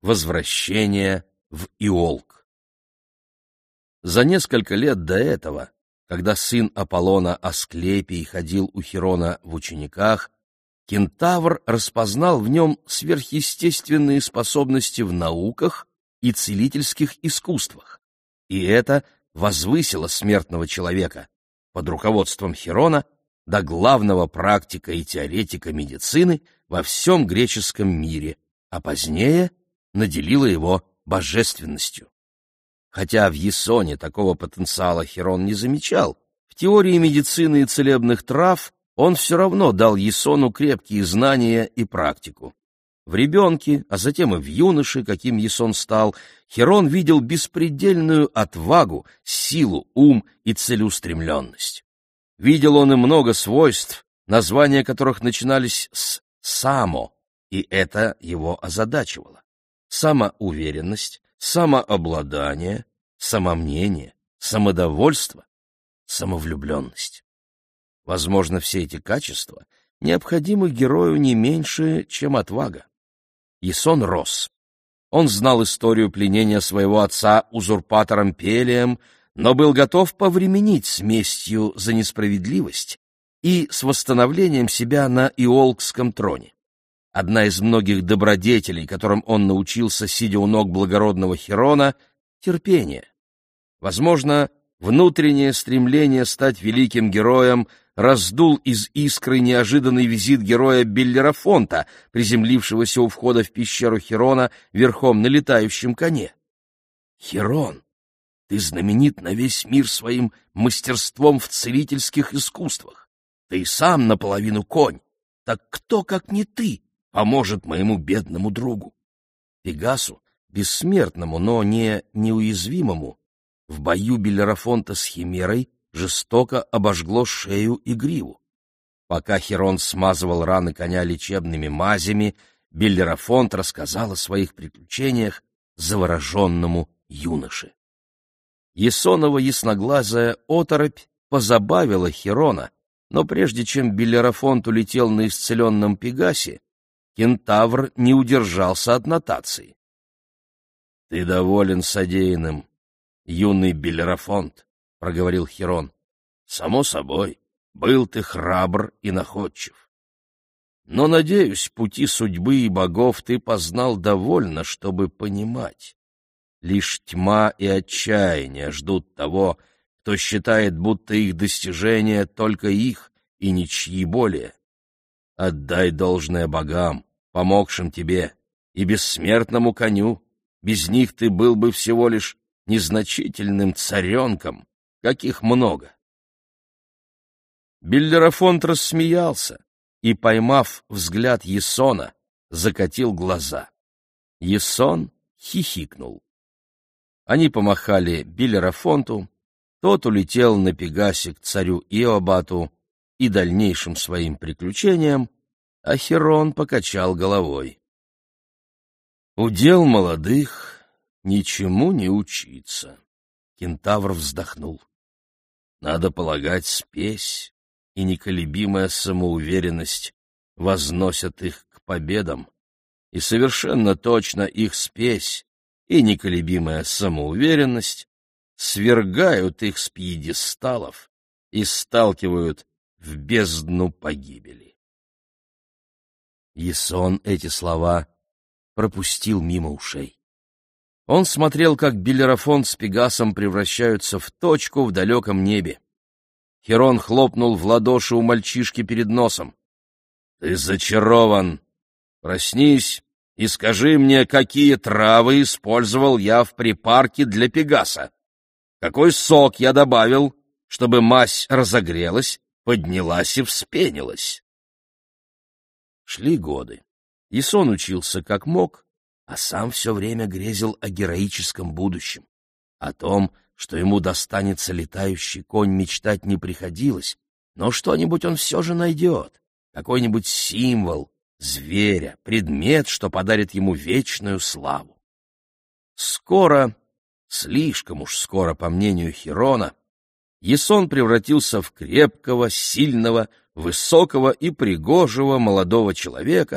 возвращение в Иолк. За несколько лет до этого, когда сын Аполлона Асклепий ходил у Хирона в учениках, кентавр распознал в нем сверхъестественные способности в науках и целительских искусствах, и это возвысило смертного человека под руководством Хирона до главного практика и теоретика медицины во всем греческом мире, а позднее наделило его божественностью. Хотя в Ясоне такого потенциала Хирон не замечал, в теории медицины и целебных трав он все равно дал Ясону крепкие знания и практику. В ребенке, а затем и в юноше, каким Ясон стал, Хирон видел беспредельную отвагу, силу, ум и целеустремленность. Видел он и много свойств, названия которых начинались с «само», и это его озадачивало. Самоуверенность, самообладание, самомнение, самодовольство, самовлюбленность. Возможно, все эти качества необходимы герою не меньше, чем отвага. Ясон рос. Он знал историю пленения своего отца узурпатором Пелием, но был готов повременить с местью за несправедливость и с восстановлением себя на Иолкском троне. Одна из многих добродетелей, которым он научился, сидя у ног благородного Хирона, — терпение. Возможно, внутреннее стремление стать великим героем раздул из искры неожиданный визит героя Беллерафонта, приземлившегося у входа в пещеру Хирона верхом на летающем коне. «Хирон, ты знаменит на весь мир своим мастерством в целительских искусствах. Ты и сам наполовину конь. Так кто, как не ты, поможет моему бедному другу?» Пегасу, бессмертному, но не неуязвимому, в бою Беллерафонта с Химерой жестоко обожгло шею и гриву. Пока Хирон смазывал раны коня лечебными мазями, Беллерафонт рассказал о своих приключениях завороженному юноше. Ясонова ясноглазая оторопь позабавила Хирона, но прежде чем Беллерафонт улетел на исцеленном Пегасе, кентавр не удержался от нотации. — Ты доволен содеянным, юный Беллерафонт, — проговорил Хирон. — Само собой, был ты храбр и находчив. Но, надеюсь, пути судьбы и богов ты познал довольно, чтобы понимать. Лишь тьма и отчаяние ждут того, кто считает, будто их достижения только их и ничьи более. Отдай должное богам, помогшим тебе, и бессмертному коню. Без них ты был бы всего лишь незначительным царенком, каких много. Беллерафонт рассмеялся и, поймав взгляд Ясона, закатил глаза. Ясон хихикнул. Они помахали Беллерафонту, тот улетел на Пегасе к царю Иобату и дальнейшим своим приключениям, а Хирон покачал головой. Удел молодых — ничему не учиться. Кентавр вздохнул. Надо полагать, спесь и неколебимая самоуверенность возносят их к победам, и совершенно точно их спесь и неколебимая самоуверенность свергают их с пьедесталов и сталкивают в бездну погибели. Ясон эти слова пропустил мимо ушей. Он смотрел, как Беллерафонт с Пегасом превращаются в точку в далеком небе. Хирон хлопнул в ладоши у мальчишки перед носом. — Ты зачарован! Проснись и скажи мне, какие травы использовал я в припарке для Пегаса. Какой сок я добавил, чтобы мазь разогрелась, поднялась и вспенилась. Шли годы. Ясон учился как мог, а сам все время грезил о героическом будущем. О том, что ему достанется летающий конь, мечтать не приходилось, но что-нибудь он все же найдет, какой-нибудь символ, зверя, предмет, что подарит ему вечную славу. Скоро, слишком уж скоро, по мнению Хирона, Ясон превратился в крепкого, сильного, высокого и пригожего молодого человека,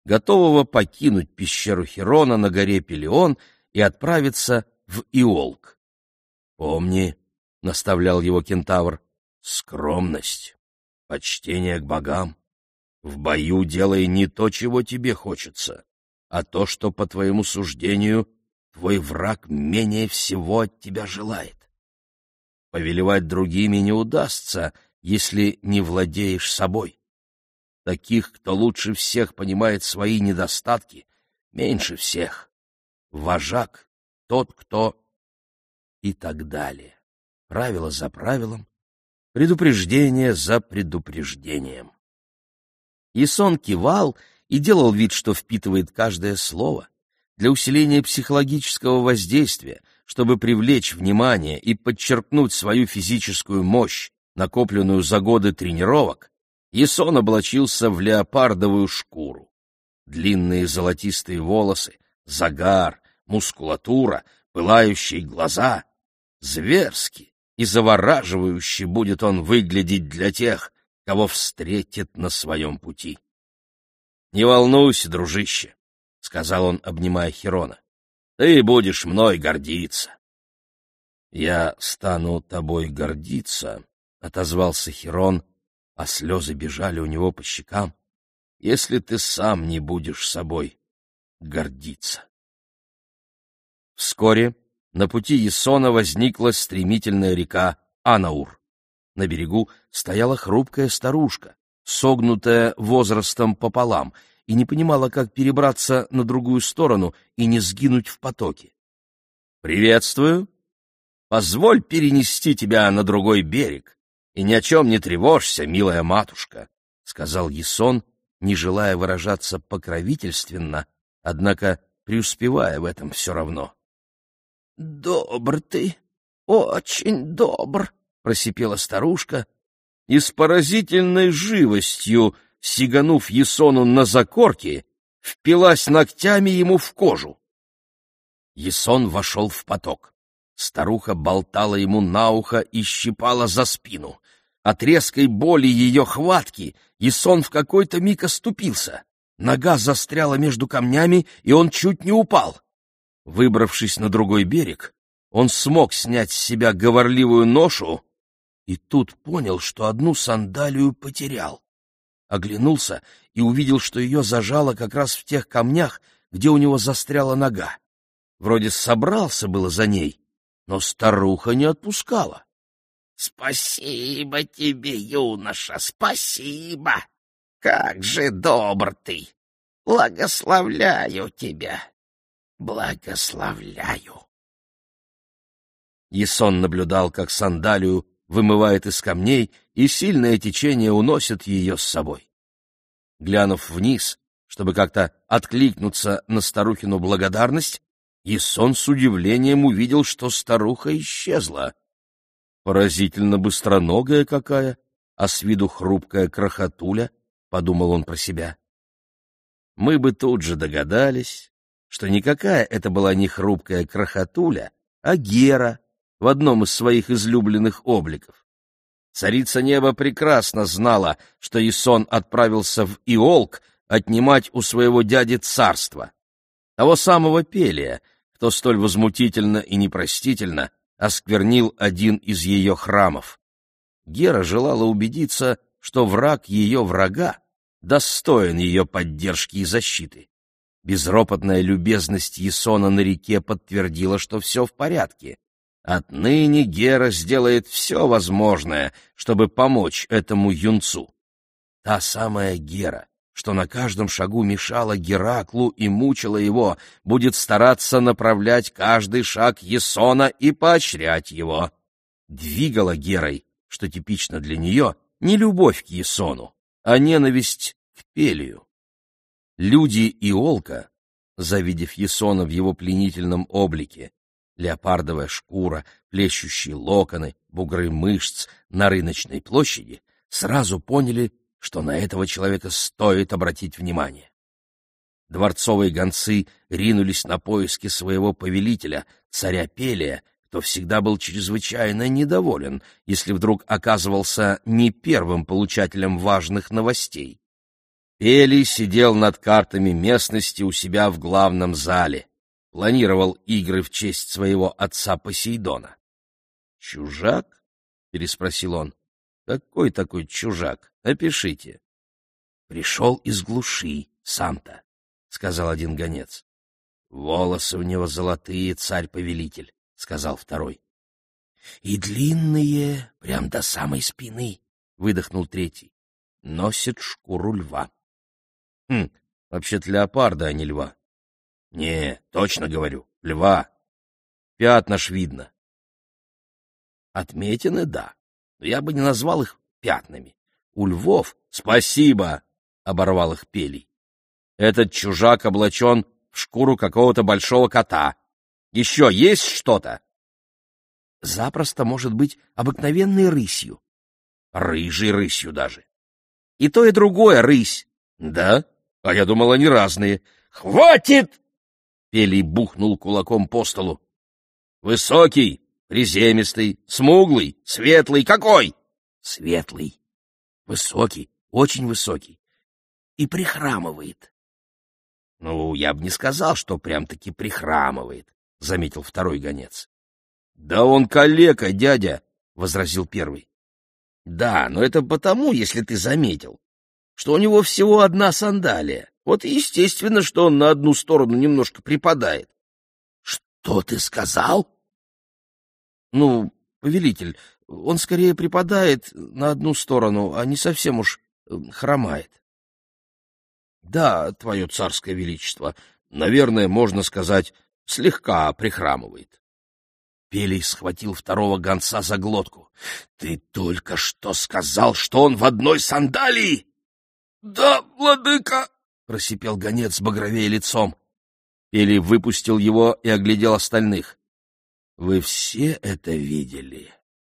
готового покинуть пещеру Хирона на горе Пелион и отправиться в Иолк. «Помни», — наставлял его кентавр, — «скромность, почтение к богам. В бою делай не то, чего тебе хочется, а то, что, по твоему суждению, твой враг менее всего от тебя желает. Повелевать другими не удастся, если не владеешь собой. Таких, кто лучше всех понимает свои недостатки, меньше всех. Вожак — тот, кто... и так далее. Правило за правилом, предупреждение за предупреждением». Ясон кивал и делал вид, что впитывает каждое слово. Для усиления психологического воздействия, чтобы привлечь внимание и подчеркнуть свою физическую мощь, накопленную за годы тренировок, Ясон облачился в леопардовую шкуру. Длинные золотистые волосы, загар, мускулатура, пылающие глаза. Зверски и завораживающе будет он выглядеть для тех, кого встретит на своем пути. «Не волнуйся, дружище», — сказал он, обнимая Хирона, — «ты будешь мной гордиться». «Я стану тобой гордиться», — отозвался Хирон, а слезы бежали у него по щекам, — «если ты сам не будешь собой гордиться». Вскоре на пути Ясона возникла стремительная река Анаур. На берегу стояла хрупкая старушка, согнутая возрастом пополам, и не понимала, как перебраться на другую сторону и не сгинуть в потоке. «Приветствую! Позволь перенести тебя на другой берег, и ни о чем не тревожься, милая матушка», — сказал Ясон, не желая выражаться покровительственно, однако преуспевая в этом все равно. «Добр ты, очень добр», — просипела старушка, и с поразительной живостью, сиганув Ясону на закорки, впилась ногтями ему в кожу. Ясон вошел в поток. Старуха болтала ему на ухо и щипала за спину. От резкой боли ее хватки Ясон в какой-то миг оступился. Нога застряла между камнями, и он чуть не упал. Выбравшись на другой берег, он смог снять с себя говорливую ношу и тут понял, что одну сандалию потерял. Оглянулся и увидел, что ее зажало как раз в тех камнях, где у него застряла нога. Вроде собрался было за ней, но старуха не отпускала. — Спасибо тебе, юноша, спасибо! Как же добр ты! Благословляю тебя! Благословляю! Ясон наблюдал, как сандалию вымывает из камней, и сильное течение уносит ее с собой. Глянув вниз, чтобы как-то откликнуться на старухину благодарность, Ясон с удивлением увидел, что старуха исчезла. Поразительно быстроногая какая, а с виду хрупкая крохотуля, — подумал он про себя. Мы бы тут же догадались, что никакая это была не хрупкая крохотуля, а Гера в одном из своих излюбленных обликов. Царица неба прекрасно знала, что Ясон отправился в Иолк отнимать у своего дяди царство, того самого Пелия, кто столь возмутительно и непростительно осквернил один из ее храмов. Гера желала убедиться, что враг ее врага достоин ее поддержки и защиты. Безропотная любезность Ясона на реке подтвердила, что все в порядке. Отныне Гера сделает все возможное, чтобы помочь этому юнцу. Та самая Гера, что на каждом шагу мешала Гераклу и мучила его, будет стараться направлять каждый шаг Ясона и поощрять его. Двигала Герой, что типично для нее, не любовь к Ясону, а ненависть к Пелию. Люди Иолка, завидев Ясона в его пленительном облике, леопардовая шкура, плещущие локоны, бугры мышц на рыночной площади, сразу поняли, что на этого человека стоит обратить внимание. Дворцовые гонцы ринулись на поиски своего повелителя, царя Пелия, кто всегда был чрезвычайно недоволен, если вдруг оказывался не первым получателем важных новостей. Пелий сидел над картами местности у себя в главном зале, планировал игры в честь своего отца Посейдона. «Чужак?» — переспросил он. «Какой такой чужак? Опишите». «Пришел из глуши, сам-то», — сказал один гонец. «Волосы у него золотые, царь-повелитель», — сказал второй. «И длинные, прям до самой спины», — выдохнул третий. «Носит шкуру льва». Вообще-то леопарда, а не льва». «Не, точно говорю, льва. Пятна ж видно». «Отметины, да, но я бы не назвал их пятнами. У львов...» «Спасибо!» — оборвал их Пелий. «Этот чужак облачен в шкуру какого-то большого кота. Еще есть что-то?» «Запросто может быть обыкновенной рысью». «Рыжей рысью даже». «И то, и другое рысь». «Да? А я думал, они разные». «Хватит!» — Пелий бухнул кулаком по столу. «Высокий, приземистый, смуглый, светлый. Какой?» «Светлый, высокий, очень высокий. И прихрамывает». «Ну, я бы не сказал, что прям-таки прихрамывает», — заметил второй гонец. «Да он калека, дядя», — возразил первый. «Да, но это потому, если ты заметил, что у него всего одна сандалия. Вот и естественно, что он на одну сторону немножко припадает». «Что ты сказал?» «Ну, повелитель, он скорее припадает на одну сторону, а не совсем уж хромает». «Да, твое царское величество, наверное, можно сказать, слегка прихрамывает». Пелий схватил второго гонца за глотку. «Ты только что сказал, что он в одной сандалии!» «Да, владыка!» — просипел гонец, багровея лицом. Пелий выпустил его и оглядел остальных. «Вы все это видели?»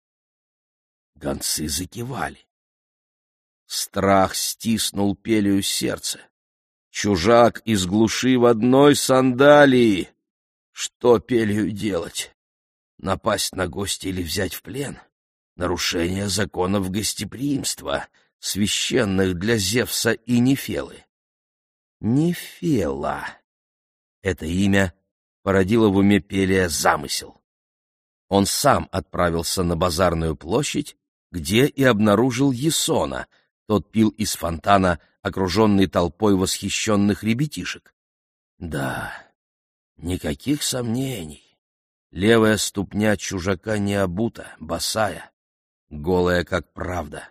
Гонцы закивали. Страх стиснул Пелию сердце. Чужак из глуши в одной сандалии. Что Пелию делать? Напасть на гостя или взять в плен? Нарушение законов гостеприимства, священных для Зевса и Нефелы. Нефела. Это имя породило в уме Пелия замысел. Он сам отправился на базарную площадь, где и обнаружил Ясона. Тот пил из фонтана, окруженный толпой восхищенных ребятишек. Да, никаких сомнений. Левая ступня чужака не обута, босая, голая, как правда.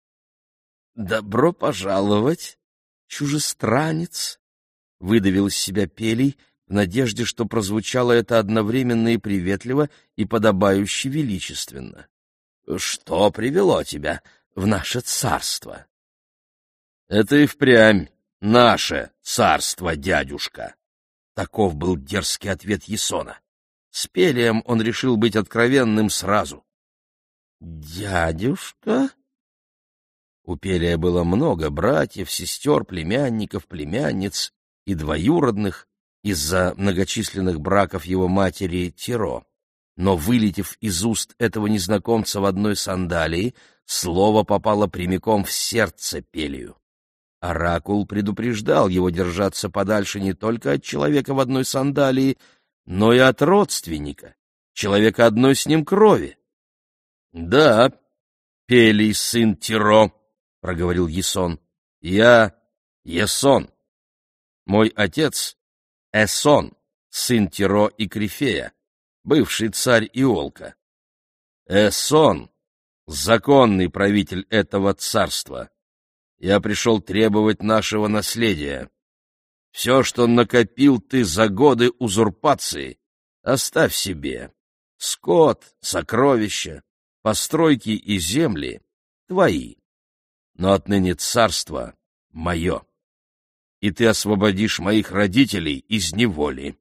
«Добро пожаловать, чужестранец!» — выдавил из себя Пелий, в надежде, что прозвучало это одновременно и приветливо, и подобающе величественно. «Что привело тебя в наше царство?» «Это и впрямь наше царство, дядюшка!» Таков был дерзкий ответ Ясона. С Пелием он решил быть откровенным сразу. «Дядюшка?» У Пелия было много братьев, сестер, племянников, племянниц и двоюродных из-за многочисленных браков его матери Тиро. Но, вылетев из уст этого незнакомца в одной сандалии, слово попало прямиком в сердце Пелию. Оракул предупреждал его держаться подальше не только от человека в одной сандалии, но и от родственника, человека одной с ним крови. — Да, Пелий, сын Тиро, — проговорил Ясон, — я Ясон. Мой отец — Эсон, сын Тиро и Крифея, бывший царь Иолка. Эсон — законный правитель этого царства. Я пришел требовать нашего наследия. Все, что накопил ты за годы узурпации, оставь себе. Скот, сокровища, постройки и земли — твои. Но отныне царство — мое. И ты освободишь моих родителей из неволи.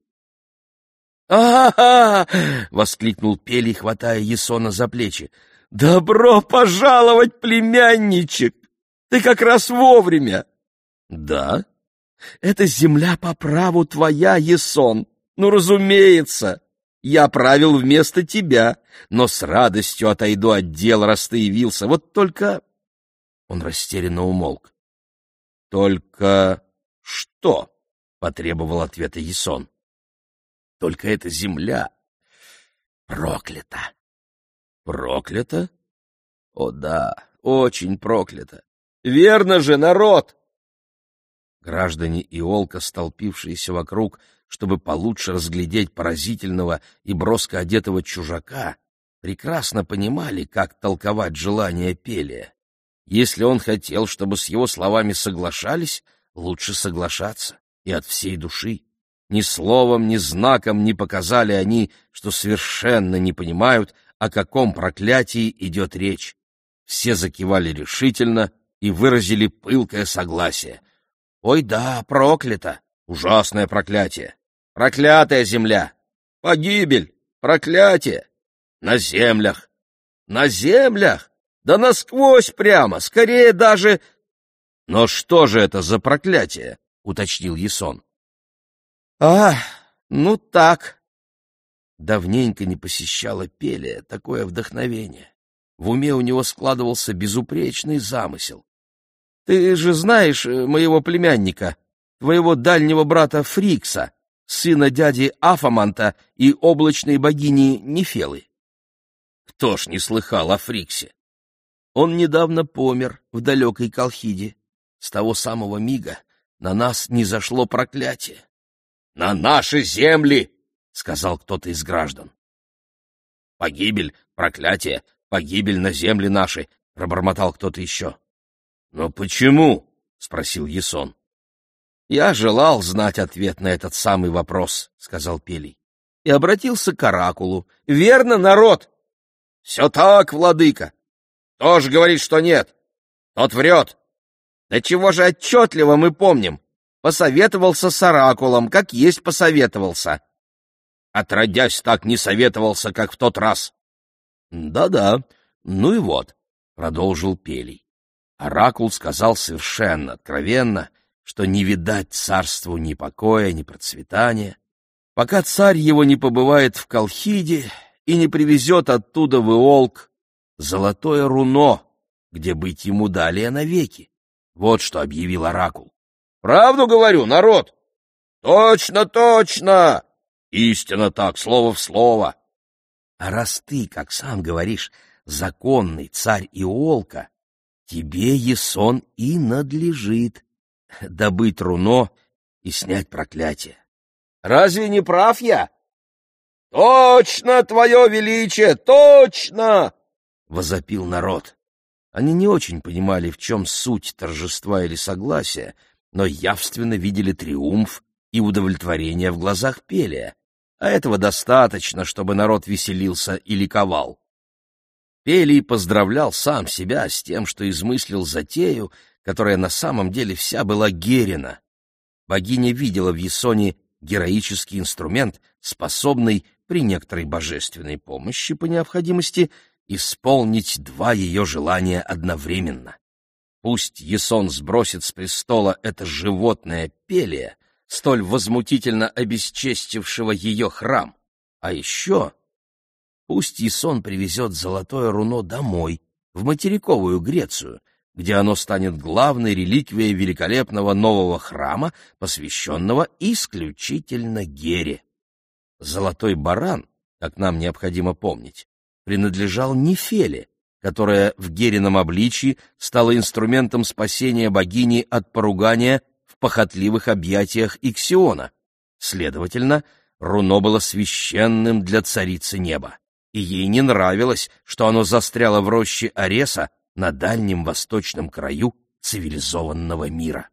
«А-а-а!» — воскликнул Пелий, хватая Ясона за плечи. «Добро пожаловать, племянничек! Ты как раз вовремя!» «Да? Эта земля по праву твоя, Ясон. Ну, разумеется, я правил вместо тебя, но с радостью отойду от дела, раз ты явился. Вот только...» Он растерянно умолк. Только что? — потребовал ответа Ясон. — Только эта земля проклята. — Проклята? О да, очень проклята. Верно же, народ! Граждане Иолка, столпившиеся вокруг, чтобы получше разглядеть поразительного и броско одетого чужака, прекрасно понимали, как толковать желания Пелия. Если он хотел, чтобы с его словами соглашались, лучше соглашаться, и от всей души. Ни словом, ни знаком не показали они, что совершенно не понимают, о каком проклятии идет речь. Все закивали решительно и выразили пылкое согласие. «Ой да, проклято! Ужасное проклятие! Проклятая земля! Погибель! Проклятие! На землях! На землях! Да насквозь прямо! Скорее даже...» «Но что же это за проклятие?» — уточнил Ясон. Ну так». Давненько не посещало Пелия такое вдохновение. В уме у него складывался безупречный замысел. «Ты же знаешь моего племянника, твоего дальнего брата Фрикса, сына дяди Афаманта и облачной богини Нефелы?» Кто ж не слыхал о Фриксе? Он недавно помер в далекой Колхиде. С того самого мига на нас низошло проклятие. «На наши земли!» — сказал кто-то из граждан. «Погибель, проклятие, погибель на земли наши!» — пробормотал кто-то еще. «Но почему?» — спросил Ясон. «Я желал знать ответ на этот самый вопрос», — сказал Пелий, и обратился к оракулу. «Верно, народ?» «Все так, владыка. Кто ж говорит, что нет? Тот врет. Да чего же отчетливо мы помним? Посоветовался с оракулом, как есть посоветовался. Отродясь, так не советовался, как в тот раз». «Да-да, ну и вот», — продолжил Пелий. Оракул сказал совершенно откровенно, что не видать царству ни покоя, ни процветания, пока царь его не побывает в Колхиде и не привезет оттуда в Иолк золотое руно, где быть ему далее навеки. Вот что объявил оракул. «Правду говорю, народ?» «Точно, точно! Истинно так, слово в слово!» «А раз ты, как сам говоришь, законный царь Иолка, тебе, Ясон, и надлежит добыть руно и снять проклятие. Разве не прав я?» «Точно, твое величие, точно!» — возопил народ. Они не очень понимали, в чем суть торжества или согласия, но явственно видели триумф и удовлетворение в глазах Пелия, а этого достаточно, чтобы народ веселился и ликовал. Пелий поздравлял сам себя с тем, что измыслил затею, которая на самом деле вся была Герина. Богиня видела в Ясоне героический инструмент, способный при некоторой божественной помощи по необходимости исполнить два ее желания одновременно. Пусть Ясон сбросит с престола это животное Пелия, столь возмутительно обесчестившего ее храм, а еще пусть Ясон привезет золотое руно домой, в материковую Грецию, где оно станет главной реликвией великолепного нового храма, посвященного исключительно Гере. Золотой баран, как нам необходимо помнить, принадлежал Нефеле, которая в Герином обличии стала инструментом спасения богини от поругания в похотливых объятиях Иксиона. Следовательно, руно было священным для царицы неба, и ей не нравилось, что оно застряло в роще Ареса на дальнем восточном краю цивилизованного мира.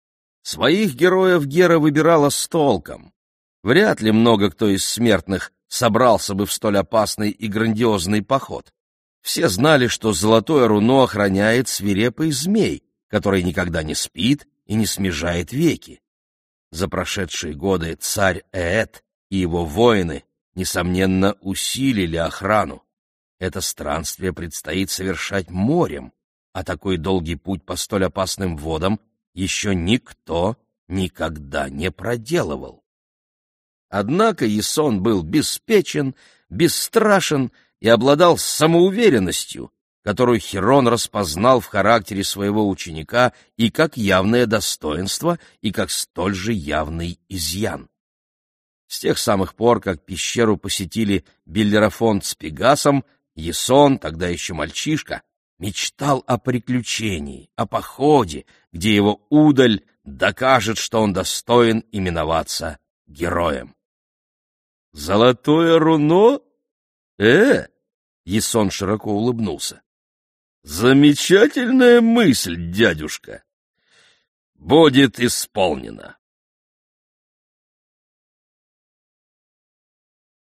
Своих героев Гера выбирала с толком. Вряд ли много кто из смертных собрался бы в столь опасный и грандиозный поход. Все знали, что золотое руно охраняет свирепый змей, который никогда не спит и не смежает веки. За прошедшие годы царь Эет и его воины, несомненно, усилили охрану. Это странствие предстоит совершать морем, а такой долгий путь по столь опасным водам еще никто никогда не проделывал. Однако Ясон был беспечен, бесстрашен и обладал самоуверенностью, которую Хирон распознал в характере своего ученика и как явное достоинство, и как столь же явный изъян. С тех самых пор, как пещеру посетили Беллерафонт с Пегасом, Ясон, тогда еще мальчишка, мечтал о приключении, о походе, где его удаль докажет, что он достоин именоваться героем. «Золотое руно? Ясон широко улыбнулся. «Замечательная мысль, дядюшка! Будет исполнена!»